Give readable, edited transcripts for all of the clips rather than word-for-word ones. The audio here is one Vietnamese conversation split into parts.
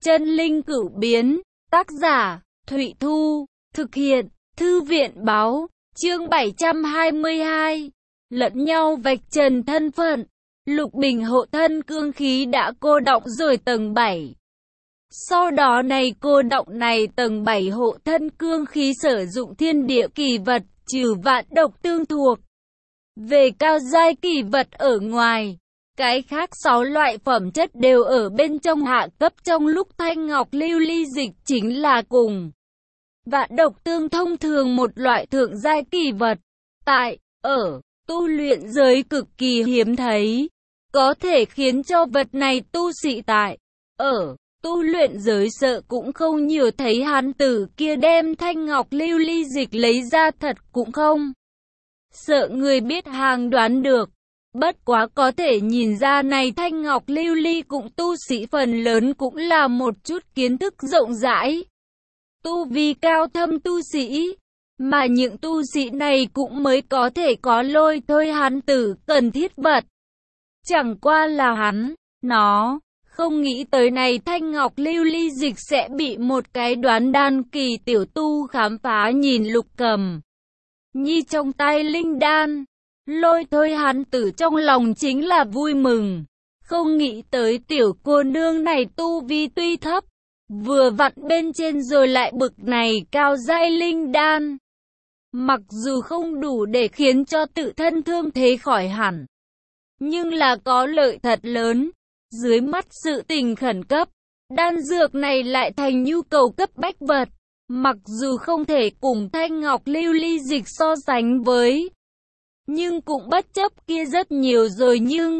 Chân linh cửu biến, tác giả, Thụy Thu, thực hiện, Thư viện báo, chương 722, lẫn nhau vạch trần thân phận, Lục Bình hộ thân cương khí đã cô đọng rồi tầng 7. Sau đó cô động này tầng 7 hộ thân cương khí sử dụng thiên địa kỳ vật, trừ vạn độc tương thuộc. Về cao giai kỳ vật ở ngoài, cái khác 6 loại phẩm chất đều ở bên trong hạ cấp trong lúc thanh ngọc lưu ly dịch chính là cùng vạn độc tương thông thường một loại thượng giai kỳ vật. Ở tu luyện giới cực kỳ hiếm thấy, có thể khiến cho vật này tu sĩ ở tu luyện giới sợ cũng không nhiều thấy hán tử kia đem thanh ngọc lưu ly dịch lấy ra thật cũng không sợ người biết hàng đoán được. Bất quá có thể nhìn ra này thanh ngọc lưu ly cũng tu sĩ phần lớn cũng là một chút kiến thức rộng rãi, tu vi cao thâm tu sĩ, mà những tu sĩ này cũng mới có thể có lôi thôi hán tử cần thiết vật. Chẳng qua là nó không nghĩ tới này thanh ngọc lưu ly dịch sẽ bị một cái đoán đan kỳ tiểu tu khám phá. Nhìn Lục Cầm Nhi trong tay linh đan, lôi thôi hắn tử trong lòng chính là vui mừng, không nghĩ tới tiểu cô nương này tu vi tuy thấp, vừa vặn bên trên rồi lại bực này cao giai linh đan. Mặc dù không đủ để khiến cho tự thân thương thế khỏi hẳn, nhưng là có lợi thật lớn. Dưới mắt sự tình khẩn cấp, đan dược này lại thành nhu cầu cấp bách vật. Mặc dù không thể cùng thanh ngọc lưu ly dịch so sánh với, nhưng cũng bất chấp kia rất nhiều rồi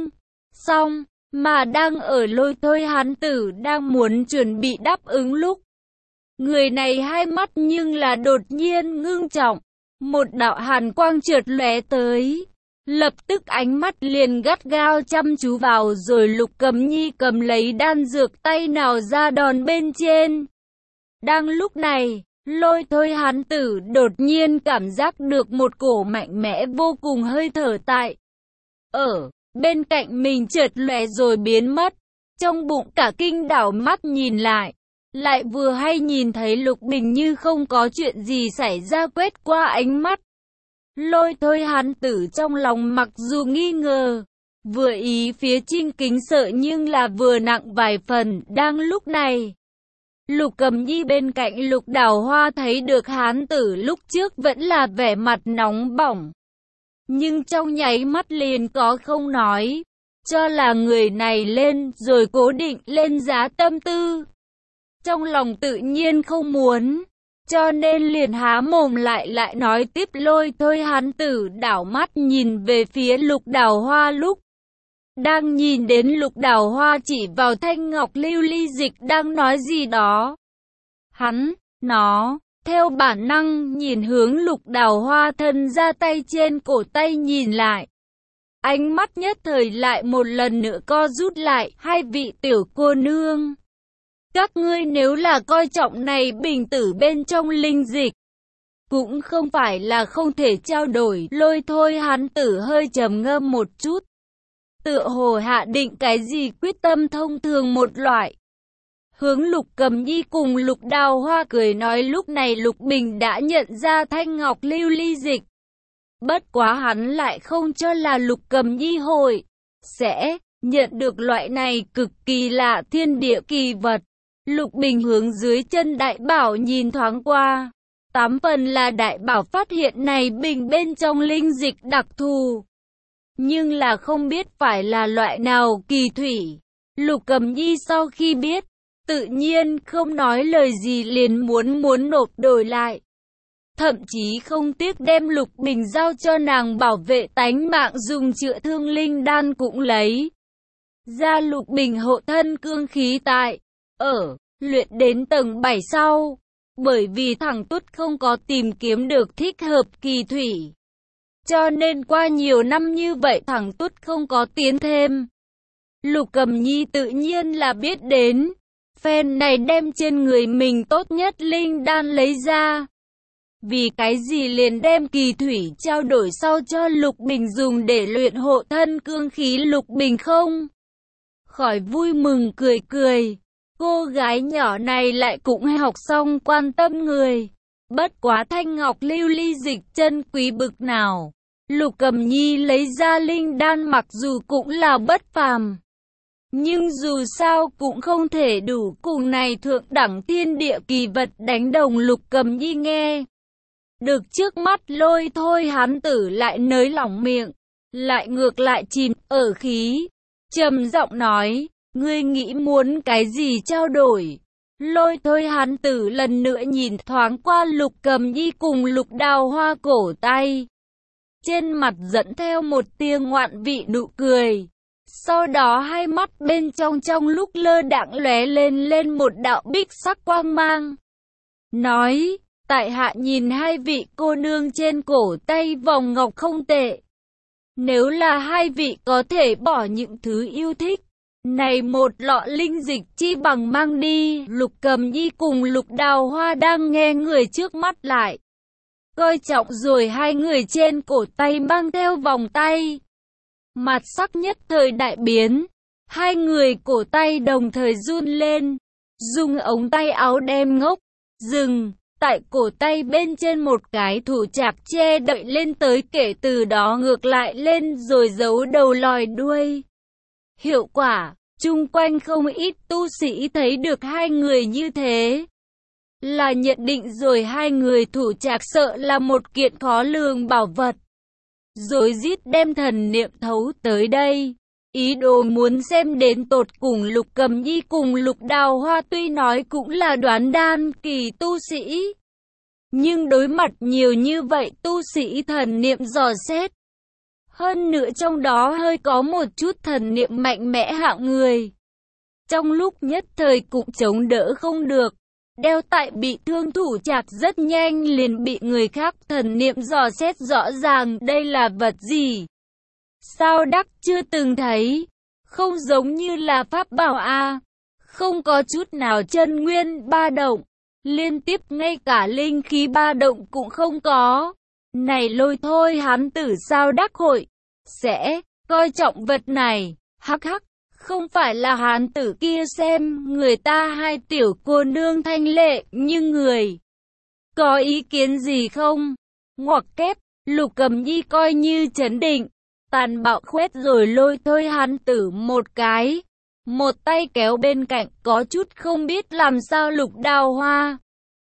mà đang ở lôi thôi hán tử đang muốn chuẩn bị đáp ứng lúc, người này hai mắt nhưng là đột nhiên ngưng trọng, một đạo hàn quang chợt lóe tới. Lập tức ánh mắt liền gắt gao chăm chú vào rồi Lục Cầm Nhi cầm lấy đan dược tay nào ra đòn bên trên. Đang lúc này, lôi thôi hán tử đột nhiên cảm giác được một cổ mạnh mẽ vô cùng hơi thở ở bên cạnh mình chợt lóe rồi biến mất. Trong bụng cả kinh đảo mắt nhìn lại vừa hay nhìn thấy Lục Bình như không có chuyện gì xảy ra quét qua ánh mắt. Lôi thôi hán tử trong lòng mặc dù nghi ngờ, vừa ý phía Trinh Kính sợ nhưng là vừa nặng vài phần. Đang lúc này, Lục Cầm Nhi bên cạnh Lục Đào Hoa thấy được hán tử lúc trước vẫn là vẻ mặt nóng bỏng, nhưng trong nháy mắt liền có không nói, cho là người này lên rồi cố định lên giá tâm tư. Trong lòng tự nhiên không muốn, cho nên liền há mồm lại nói tiếp. Lôi thôi hán tử đảo mắt nhìn về phía Lục Đào Hoa, lúc đang nhìn đến Lục Đào Hoa chỉ vào thanh ngọc lưu ly dịch đang nói gì đó. Nó theo bản năng nhìn hướng Lục Đào Hoa, thân ra tay trên cổ tay nhìn lại. Ánh mắt nhất thời lại một lần nữa co rút lại. Hai vị tiểu cô nương, các ngươi nếu là coi trọng này bình tử bên trong linh dịch, cũng không phải là không thể trao đổi. Lôi thôi hán tử hơi trầm ngâm một chút, tựa hồ hạ định cái gì quyết tâm thông thường một loại. Hướng Lục Cầm Nhi cùng Lục Đào Hoa cười nói. Lúc này Lục Bình đã nhận ra thanh ngọc lưu ly dịch, bất quá hắn lại không cho là Lục Cầm Nhi sẽ nhận được loại này cực kỳ lạ thiên địa kỳ vật. Lục Bình hướng dưới chân đại bảo nhìn thoáng qua, 8 phần là đại bảo phát hiện này bình bên trong linh dịch đặc thù, nhưng là không biết phải là loại nào kỳ thủy. Lục Cầm Nhi sau khi biết, tự nhiên không nói lời gì, liền muốn nộp đổi lại, thậm chí không tiếc đem Lục Bình giao cho nàng bảo vệ tánh mạng dùng chữa thương linh đan cũng lấy ra. Lục Bình hộ thân cương khí ở luyện đến tầng 7 sau, bởi vì thằng Tút không có tìm kiếm được thích hợp kỳ thủy, cho nên qua nhiều năm như vậy thằng Tút không có tiến thêm. Lục Cầm Nhi tự nhiên là biết đến, phen này đem trên người mình tốt nhất linh đan lấy ra, vì cái gì liền đem kỳ thủy trao đổi sau cho Lục Bình dùng để luyện hộ thân cương khí. Lục Bình không khỏi vui mừng cười. Cô gái nhỏ này lại cũng học xong quan tâm người. Bất quá thanh ngọc lưu ly dịch chân quý bực nào. Lục Cầm Nhi lấy ra linh đan mặc dù cũng là bất phàm. Nhưng dù sao cũng không thể đủ cùng này thượng đẳng thiên địa kỳ vật đánh đồng. Lục Cầm Nhi nghe được trước mắt Lôi Thôi hán tử lại nới lỏng miệng, lại ngược lại chìm ở khí, trầm giọng nói, ngươi nghĩ muốn cái gì trao đổi? Lôi Thôi hán tử lần nữa nhìn thoáng qua Lục Cầm Nhi cùng Lục Đào Hoa cổ tay, trên mặt dẫn theo một tia ngoạn vị nụ cười. Sau đó hai mắt bên trong lúc lơ đãng lóe lên một đạo bích sắc quang mang. Nói, tại hạ nhìn hai vị cô nương trên cổ tay vòng ngọc không tệ. Nếu là hai vị có thể bỏ những thứ yêu thích, này một lọ linh dịch chi bằng mang đi. Lục Cầm Nhi cùng Lục Đào Hoa đang nghe người trước mắt lại coi trọng rồi hai người trên cổ tay mang theo vòng tay. Mặt sắc nhất thời đại biến, hai người cổ tay đồng thời run lên, dùng ống tay áo đem ngốc, dừng, tại cổ tay bên trên một cái thủ trạc che đậy lên tới, kể từ đó ngược lại lên rồi giấu đầu lòi đuôi. Hiệu quả, chung quanh không ít tu sĩ thấy được hai người như thế, là nhận định rồi hai người thủ trạc sợ là một kiện khó lường bảo vật. Rồi rít đem thần niệm thấu tới đây, ý đồ muốn xem đến tột cùng. Lục Cầm Nhi cùng Lục Đào Hoa tuy nói cũng là đoán đan kỳ tu sĩ, nhưng đối mặt nhiều như vậy tu sĩ thần niệm dò xét, hơn nữa trong đó hơi có một chút thần niệm mạnh mẽ hạng người, trong lúc nhất thời cũng chống đỡ không được. Đeo tại bị thương thủ trạc rất nhanh liền bị người khác thần niệm dò xét rõ ràng. Đây là vật gì? Sao đắc chưa từng thấy? Không giống như là pháp bảo a, không có chút nào chân nguyên ba động, liên tiếp ngay cả linh khí ba động cũng không có. Này Lôi Thôi hán tử sao đắc hội sẽ coi trọng vật này? Hắc hắc. Không phải là hán tử kia xem người ta hai tiểu cô nương thanh lệ nhưng người có ý kiến gì không? Ngoặc kép, Lục Cầm Nhi coi như trấn định, tàn bạo khuét rồi Lôi Thôi hán tử một cái, một tay kéo bên cạnh, có chút không biết làm sao. Lục Đào Hoa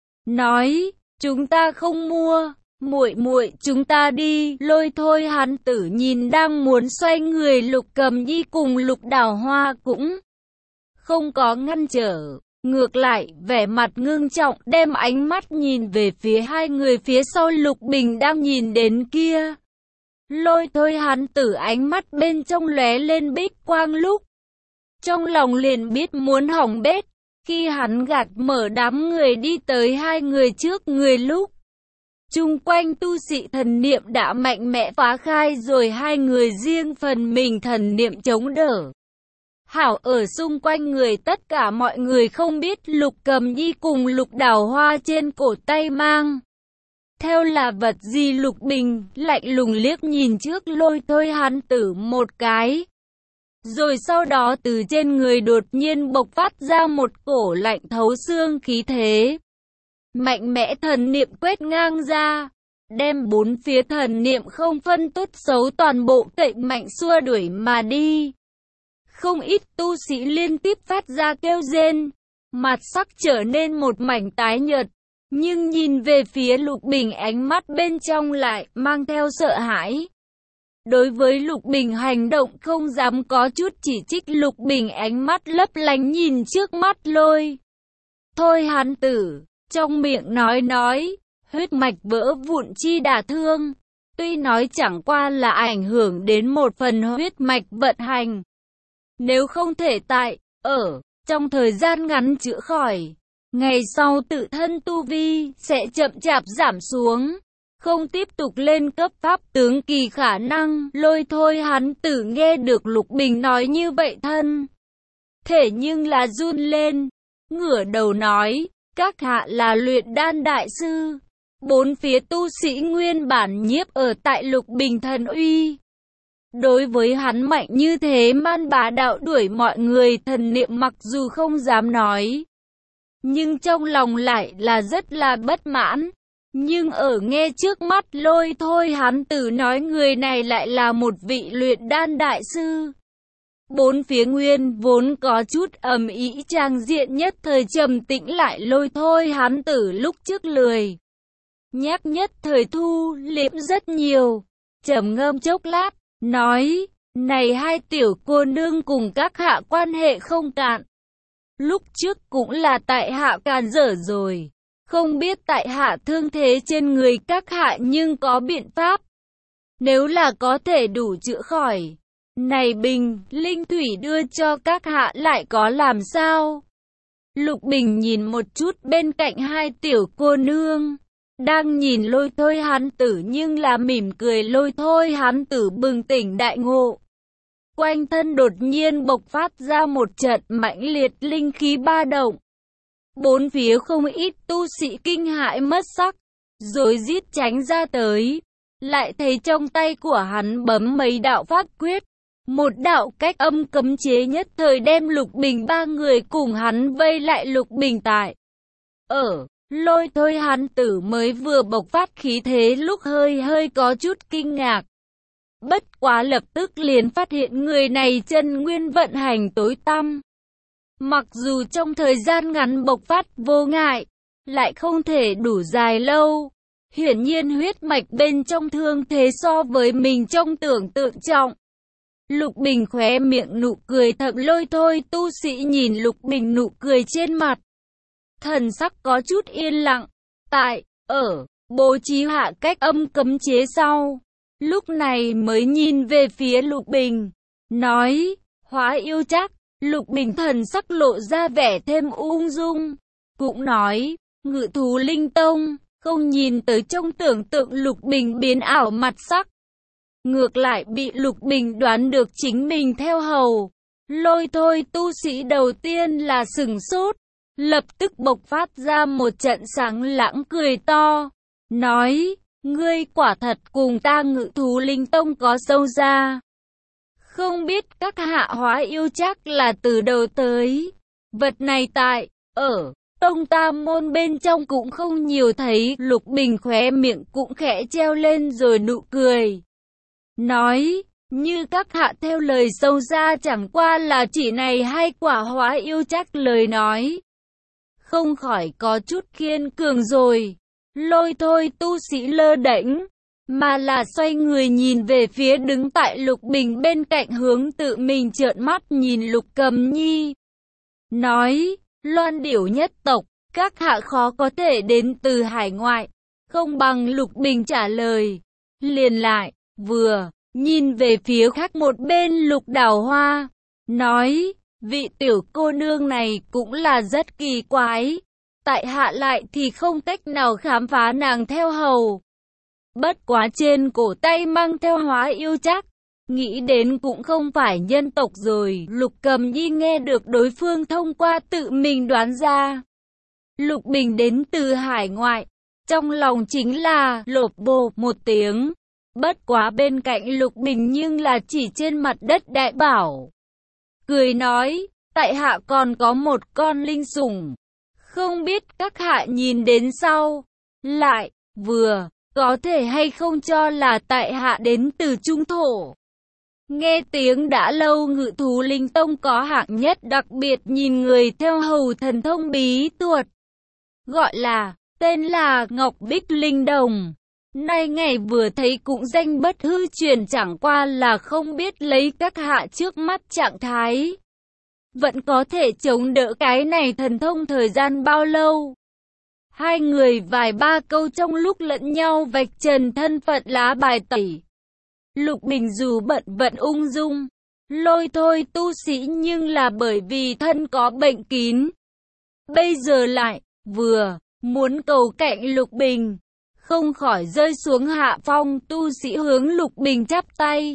nói, chúng ta không mua. Muội muội, chúng ta đi. Lôi Thôi hán tử nhìn đang muốn xoay người Lục Cầm Nhi cùng Lục Đào Hoa cũng không có ngăn trở, ngược lại vẻ mặt ngưng trọng, đem ánh mắt nhìn về phía hai người phía sau Lục Bình đang nhìn đến kia. Lôi Thôi hán tử ánh mắt bên trong lóe lên bích quang, lúc trong lòng liền biết muốn hỏng bét. Khi hắn gạt mở đám người đi tới hai người trước người, lúc chung quanh tu sĩ thần niệm đã mạnh mẽ phá khai rồi hai người riêng phần mình thần niệm chống đỡ. Hảo ở xung quanh người tất cả mọi người không biết Lục Cầm Nhi cùng Lục Đào Hoa trên cổ tay mang theo là vật gì. Lục Bình lạnh lùng liếc nhìn trước Lôi Thôi hán tử một cái, rồi sau đó từ trên người đột nhiên bộc phát ra một cổ lạnh thấu xương khí thế. Mạnh mẽ thần niệm quét ngang ra, đem bốn phía thần niệm không phân tốt xấu toàn bộ cậy mạnh xua đuổi mà đi. Không ít tu sĩ liên tiếp phát ra kêu rên, mặt sắc trở nên một mảnh tái nhợt, nhưng nhìn về phía Lục Bình ánh mắt bên trong lại mang theo sợ hãi. Đối với Lục Bình hành động không dám có chút chỉ trích. Lục Bình ánh mắt lấp lánh nhìn trước mắt Lôi Thôi hán tử, trong miệng nói, huyết mạch vỡ vụn chi đả thương, tuy nói chẳng qua là ảnh hưởng đến một phần huyết mạch vận hành. Nếu không thể trong thời gian ngắn chữa khỏi, ngày sau tự thân tu vi sẽ chậm chạp giảm xuống, không tiếp tục lên cấp pháp tướng kỳ khả năng. Lôi Thôi hán tử nghe được Lục Bình nói như vậy thân thể nhưng là run lên, ngửa đầu nói, các hạ là luyện đan đại sư. Bốn phía tu sĩ nguyên bản nhiếp ở tại Lục Bình thần uy Đối với hắn mạnh như thế man bá đạo đuổi mọi người, thần niệm mặc dù không dám nói, nhưng trong lòng lại là rất là bất mãn. Nhưng ở nghe trước mắt Lôi Thôi Hán Tử nói người này lại là một vị luyện đan đại sư. Bốn phía nguyên vốn có chút ầm ĩ trang diện nhất thời trầm tĩnh lại. Lôi Thôi Hán Tử lúc trước lười nhác nhất thời thu liễm rất nhiều, trầm ngâm chốc lát, nói, này hai tiểu cô nương cùng các hạ quan hệ không cạn. Lúc trước cũng là tại hạ càn dở rồi, không biết tại hạ thương thế trên người các hạ nhưng có biện pháp. Nếu là có thể đủ chữa khỏi, này bình, linh thủy đưa cho các hạ lại có làm sao? Lục Bình nhìn một chút bên cạnh hai tiểu cô nương, đang nhìn Lôi Thôi Hán Tử nhưng là mỉm cười. Lôi Thôi Hán Tử bừng tỉnh đại ngộ. Quanh thân đột nhiên bộc phát ra một trận mãnh liệt linh khí ba động. Bốn phía không ít tu sĩ kinh hãi mất sắc, rồi rít tránh ra tới. Lại thấy trong tay của hắn bấm mấy đạo pháp quyết. Một đạo cách âm cấm chế nhất thời đem Lục Bình ba người cùng hắn vây lại. Lục Bình tại Lôi Thôi Hán Tử mới vừa bộc phát khí thế lúc hơi có chút kinh ngạc. Bất quá lập tức liền phát hiện người này chân nguyên vận hành tối tăm. Mặc dù trong thời gian ngắn bộc phát vô ngại, lại không thể đủ dài lâu. Hiển nhiên huyết mạch bên trong thương thế so với mình trong tưởng tượng trọng. Lục Bình khóe miệng nụ cười thầm. Lôi Thôi tu sĩ nhìn Lục Bình nụ cười trên mặt, thần sắc có chút yên lặng. Bố trí hạ cách âm cấm chế sau, lúc này mới nhìn về phía Lục Bình, nói, Hóa Yêu Trác. Lục Bình thần sắc lộ ra vẻ thêm ung dung, cũng nói, Ngự Thú Linh Tông. Không nhìn tới trong tưởng tượng Lục Bình biến ảo mặt sắc, ngược lại bị Lục Bình đoán được chính mình theo hầu. Lôi Thôi tu sĩ đầu tiên là sửng sốt, lập tức bộc phát ra một trận sáng lãng cười to, nói, ngươi quả thật cùng ta Ngự Thú Linh Tông có sâu ra. Không biết các hạ Hóa Yêu Trác là từ đầu tới, vật này tại tông ta môn bên trong cũng không nhiều thấy. Lục Bình khóe miệng cũng khẽ treo lên rồi nụ cười, nói, như các hạ theo lời sâu ra chẳng qua là chỉ này hai quả Hóa Yêu Trác. Lời nói không khỏi có chút khiên cường rồi. Lôi Thôi tu sĩ lơ đễnh, mà là xoay người nhìn về phía đứng tại Lục Bình bên cạnh, hướng tự mình trợn mắt nhìn Lục Cầm Nhi, nói, Loan Điểu nhất tộc, các hạ khó có thể đến từ hải ngoại, không bằng. Lục Bình trả lời, liền lại vừa nhìn về phía khác một bên Lục Đào Hoa, nói, vị tiểu cô nương này cũng là rất kỳ quái, tại hạ lại thì không cách nào khám phá nàng theo hầu. Bất quá trên cổ tay mang theo Hóa Yêu Trác, nghĩ đến cũng không phải nhân tộc rồi. Lục Cầm Nhi nghe được đối phương thông qua tự mình đoán ra Lục Bình đến từ hải ngoại, trong lòng chính là lột bột một tiếng. Bất quá bên cạnh Lục Bình nhưng là chỉ trên mặt đất đại bảo, cười nói, tại hạ còn có một con linh sủng, không biết các hạ nhìn đến sau, lại vừa có thể hay không cho là tại hạ đến từ trung thổ. Nghe tiếng đã lâu. Ngự Thú Linh Tông có hạng nhất đặc biệt nhìn người theo hầu thần thông bí thuật, gọi là, tên là Ngọc Bích Linh Đồng. Nay ngày vừa thấy cũng danh bất hư truyền, chẳng qua là không biết lấy các hạ trước mắt trạng thái, vẫn có thể chống đỡ cái này thần thông thời gian bao lâu. Hai người vài ba câu trong lúc lẫn nhau vạch trần thân phận lá bài tẩy. Lục Bình dù bận vận ung dung, Lôi Thôi tu sĩ nhưng là bởi vì thân có bệnh kín. Bây giờ lại vừa muốn cầu cạnh Lục Bình, không khỏi rơi xuống hạ phong. Tu sĩ hướng Lục Bình chắp tay,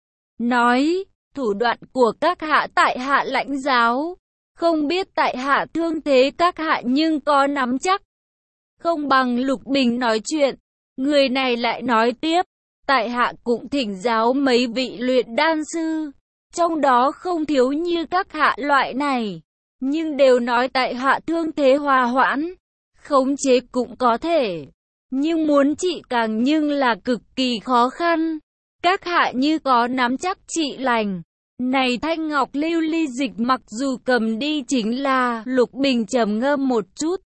nói, thủ đoạn của các hạ tại hạ lãnh giáo, không biết tại hạ thương thế các hạ nhưng có nắm chắc. Không bằng. Lục Bình nói chuyện, người này lại nói tiếp, Tại hạ cũng thỉnh giáo mấy vị luyện đan sư, trong đó không thiếu như các hạ loại này, nhưng đều nói tại hạ thương thế hòa hoãn, khống chế cũng có thể, nhưng muốn trị càng nhưng là cực kỳ khó khăn. Các hạ như có nắm chắc trị lành. Này thanh ngọc lưu ly dịch mặc dù cầm đi chính là, Lục Bình trầm ngâm một chút.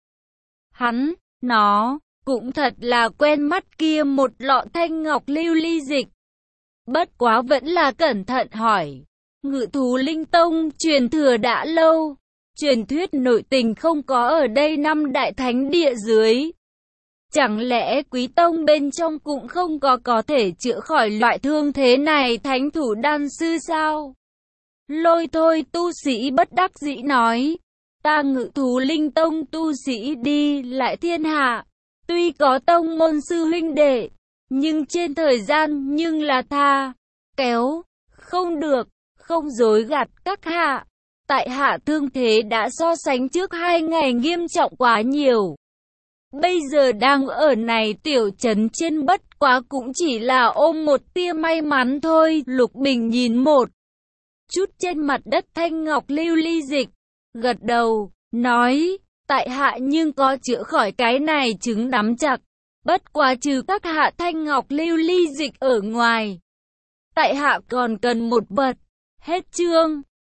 Nó cũng thật là quen mắt kia một lọ thanh ngọc lưu ly dịch. Bất quá vẫn là cẩn thận hỏi. Ngự thú linh tông truyền thừa đã lâu, truyền thuyết nội tình không có ở đây năm đại thánh địa dưới. Chẳng lẽ quý tông bên trong cũng không có thể chữa khỏi loại thương thế này thánh thủ đan sư sao? Lôi thôi tu sĩ bất đắc dĩ nói. Ta Ngự thú linh tông tu sĩ đi lại thiên hạ, tuy có tông môn sư huynh đệ, nhưng trên thời gian nhưng là tha kéo, không được, không dối gạt các hạ. Tại hạ thương thế đã so sánh trước 2 ngày nghiêm trọng quá nhiều. Bây giờ đang ở này tiểu trấn trên bất quá cũng chỉ là ôm một tia may mắn thôi. Lục Bình nhìn một chút trên mặt đất thanh ngọc lưu ly dịch, gật đầu, nói, tại hạ nhưng có chữa khỏi cái này chứng nắm chặt. Bất quá trừ các hạ thanh ngọc lưu ly dịch ở ngoài, tại hạ còn cần một vật. Hết chương.